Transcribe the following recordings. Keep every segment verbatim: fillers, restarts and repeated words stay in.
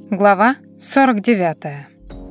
Глава сорок девятая.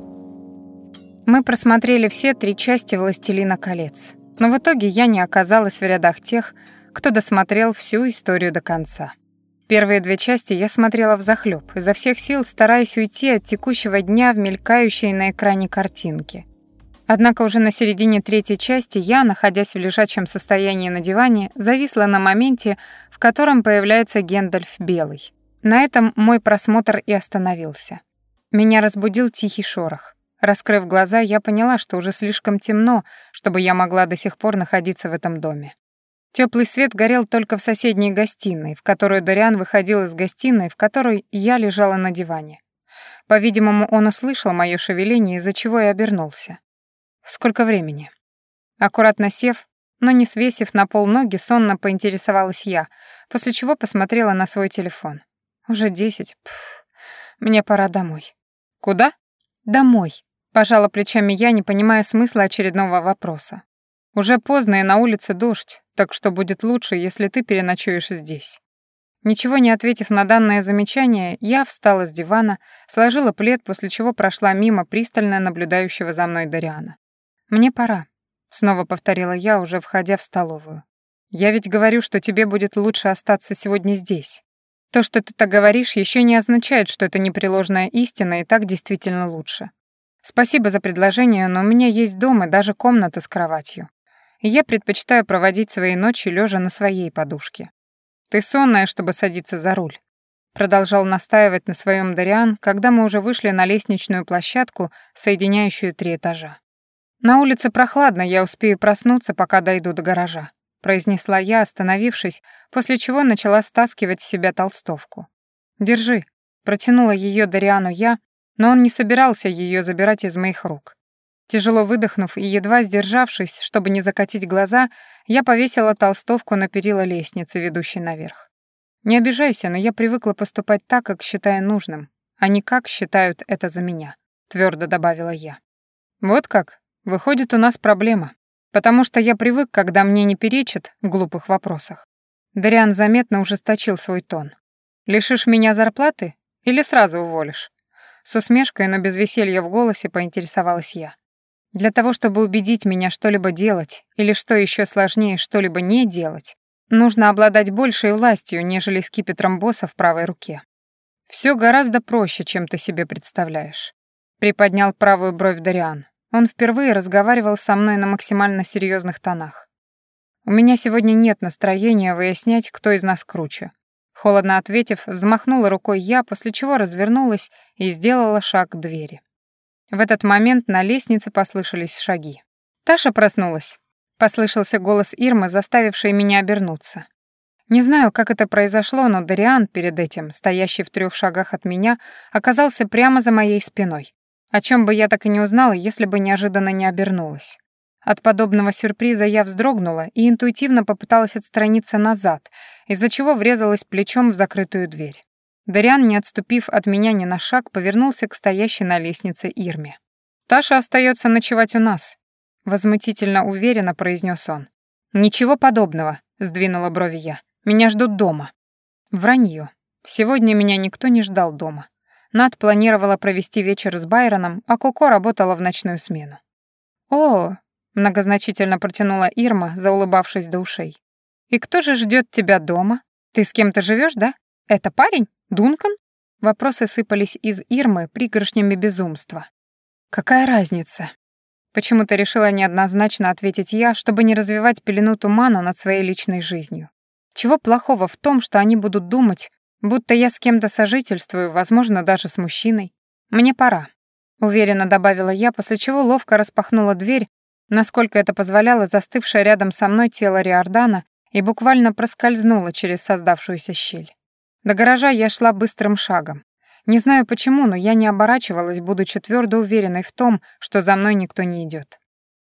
Мы просмотрели все три части «Властелина колец», но в итоге я не оказалась в рядах тех, кто досмотрел всю историю до конца. Первые две части я смотрела взахлёб, изо всех сил стараясь уйти от текущего дня в мелькающие на экране картинки. Однако уже на середине третьей части я, находясь в лежачем состоянии на диване, зависла на моменте, в котором появляется Гэндальф Белый. На этом мой просмотр и остановился. Меня разбудил тихий шорох. Раскрыв глаза, я поняла, что уже слишком темно, чтобы я могла до сих пор находиться в этом доме. Теплый свет горел только в соседней гостиной, в которую Дориан выходил из гостиной, в которой я лежала на диване. По-видимому, он услышал моё шевеление, из-за чего и обернулся. Сколько времени? Аккуратно сев, но не свесив на пол ноги, сонно поинтересовалась я, после чего посмотрела на свой телефон. Уже десять. Пф, мне пора домой. Куда? Домой. Пожала плечами я, не понимая смысла очередного вопроса. Уже поздно и на улице дождь, так что будет лучше, если ты переночуешь здесь. Ничего не ответив на данное замечание, я встала с дивана, сложила плед, после чего прошла мимо пристально наблюдающего за мной Дориана. Мне пора, снова повторила я, уже входя в столовую. Я ведь говорю, что тебе будет лучше остаться сегодня здесь. То, что ты так говоришь, еще не означает, что это непреложная истина, и так действительно лучше. Спасибо за предложение, но у меня есть дом и даже комната с кроватью. И я предпочитаю проводить свои ночи лежа на своей подушке. Ты сонная, чтобы садиться за руль. Продолжал настаивать на своем Дориан, когда мы уже вышли на лестничную площадку, соединяющую три этажа. На улице прохладно, я успею проснуться, пока дойду до гаража, произнесла я, остановившись, после чего начала стаскивать с себя толстовку. «Держи», — протянула ее Дориану я, но он не собирался ее забирать из моих рук. Тяжело выдохнув и едва сдержавшись, чтобы не закатить глаза, я повесила толстовку на перила лестницы, ведущей наверх. «Не обижайся, но я привыкла поступать так, как считаю нужным, а не как считают это за меня», — твердо добавила я. «Вот как? Выходит, у нас проблема. Потому что я привык, когда мне не перечат в глупых вопросах». Дориан заметно ужесточил свой тон. «Лишишь меня зарплаты или сразу уволишь?» С усмешкой, но без веселья в голосе поинтересовалась я. «Для того, чтобы убедить меня что-либо делать, или, что еще сложнее, что-либо не делать, нужно обладать большей властью, нежели скипетром босса в правой руке. Все гораздо проще, чем ты себе представляешь», — приподнял правую бровь Дориан. Он впервые разговаривал со мной на максимально серьезных тонах. «У меня сегодня нет настроения выяснять, кто из нас круче». Холодно ответив, взмахнула рукой я, после чего развернулась и сделала шаг к двери. В этот момент на лестнице послышались шаги. «Таша проснулась», — послышался голос Ирмы, заставивший меня обернуться. Не знаю, как это произошло, но Дориан, перед этим, стоящий в трех шагах от меня, оказался прямо за моей спиной, о чем бы я так и не узнала, если бы неожиданно не обернулась. От подобного сюрприза я вздрогнула и интуитивно попыталась отстраниться назад, из-за чего врезалась плечом в закрытую дверь. Дориан, не отступив от меня ни на шаг, повернулся к стоящей на лестнице Ирме. «Таша остается ночевать у нас», — возмутительно уверенно произнес он. «Ничего подобного», — сдвинула брови я. «Меня ждут дома». Вранье. Сегодня меня никто не ждал дома. Над планировала провести вечер с Байроном, а Коко работала в ночную смену. «О!» — многозначительно протянула Ирма, заулыбавшись до ушей. «И кто же ждет тебя дома? Ты с кем-то живешь, да? Это парень? Дункан?» Вопросы сыпались из Ирмы пригоршнями безумства. «Какая разница?» Почему-то решила неоднозначно ответить я, чтобы не развивать пелену тумана над своей личной жизнью. Чего плохого в том, что они будут думать, будто я с кем-то сожительствую, возможно, даже с мужчиной? Мне пора, уверенно добавила я, после чего ловко распахнула дверь, насколько это позволяло застывшее рядом со мной тело Риордана, и буквально проскользнула через создавшуюся щель. До гаража я шла быстрым шагом. Не знаю почему, но я не оборачивалась, будучи твердо уверенной в том, что за мной никто не идет.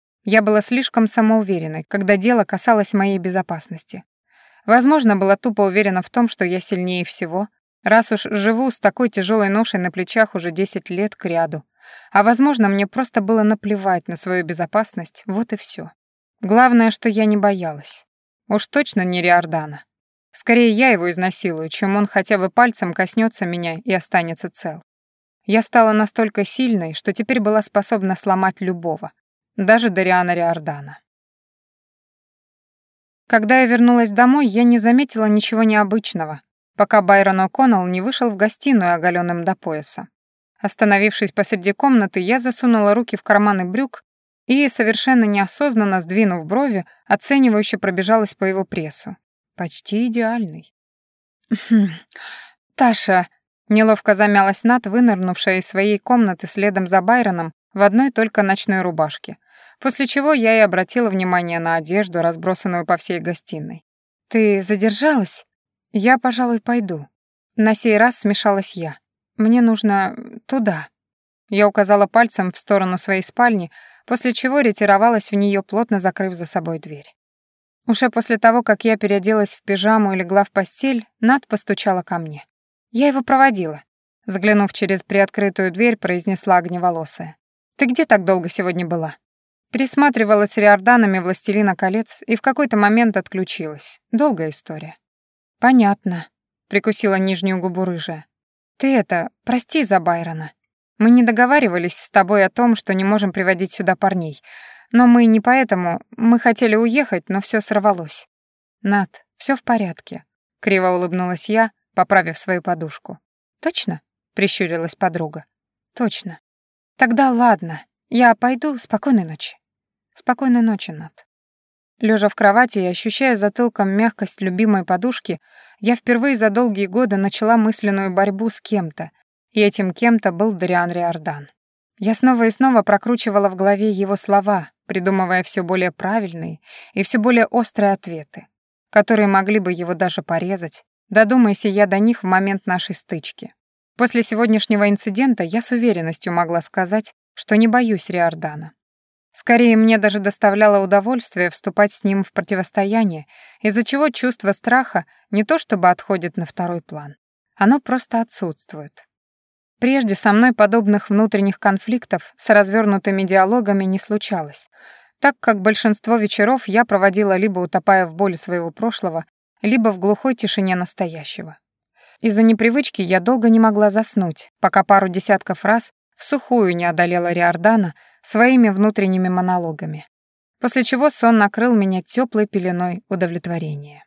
Я была слишком самоуверенной, когда дело касалось моей безопасности. Возможно, была тупо уверена в том, что я сильнее всего, раз уж живу с такой тяжелой ношей на плечах уже десять лет кряду. А возможно, мне просто было наплевать на свою безопасность, вот и все. Главное, что я не боялась. Уж точно не Риордана. Скорее я его изнасилую, чем он хотя бы пальцем коснется меня и останется цел. Я стала настолько сильной, что теперь была способна сломать любого, даже Дариана Риордана. Когда я вернулась домой, я не заметила ничего необычного, пока Байрон О'Коннелл не вышел в гостиную оголенным до пояса. Остановившись посреди комнаты, я засунула руки в карманы брюк и, совершенно неосознанно сдвинув брови, оценивающе пробежалась по его прессу. Почти идеальный. «Таша», — неловко замялась Нат, вынырнувшая из своей комнаты следом за Байроном в одной только ночной рубашке, после чего я и обратила внимание на одежду, разбросанную по всей гостиной. «Ты задержалась? Я, пожалуй, пойду». На сей раз смешалась я. «Мне нужно туда». Я указала пальцем в сторону своей спальни, после чего ретировалась в нее, плотно закрыв за собой дверь. Уже после того, как я переоделась в пижаму и легла в постель, Нат постучала ко мне. Я его проводила. Заглянув через приоткрытую дверь, произнесла огневолосая. «Ты где так долго сегодня была?» Пересматривала с Риорданами «Властелина колец» и в какой-то момент отключилась. Долгая история. «Понятно», — прикусила нижнюю губу рыжая. «Ты это, прости за Байрона. Мы не договаривались с тобой о том, что не можем приводить сюда парней. Но мы не поэтому, мы хотели уехать, но все сорвалось». «Нат, все в порядке», — криво улыбнулась я, поправив свою подушку. «Точно?» — прищурилась подруга. «Точно. Тогда ладно, я пойду, спокойной ночи». «Спокойной ночи, Нат». Лежа в кровати и ощущая затылком мягкость любимой подушки, я впервые за долгие годы начала мысленную борьбу с кем-то, и этим кем-то был Дариан Риордан. Я снова и снова прокручивала в голове его слова, придумывая все более правильные и все более острые ответы, которые могли бы его даже порезать, додумайся я до них в момент нашей стычки. После сегодняшнего инцидента я с уверенностью могла сказать, что не боюсь Риордана. Скорее, мне даже доставляло удовольствие вступать с ним в противостояние, из-за чего чувство страха не то чтобы отходит на второй план. Оно просто отсутствует. Прежде со мной подобных внутренних конфликтов с развернутыми диалогами не случалось, так как большинство вечеров я проводила либо утопая в боли своего прошлого, либо в глухой тишине настоящего. Из-за непривычки я долго не могла заснуть, пока пару десятков раз всухую не одолела Риордана своими внутренними монологами, после чего сон накрыл меня теплой пеленой удовлетворения.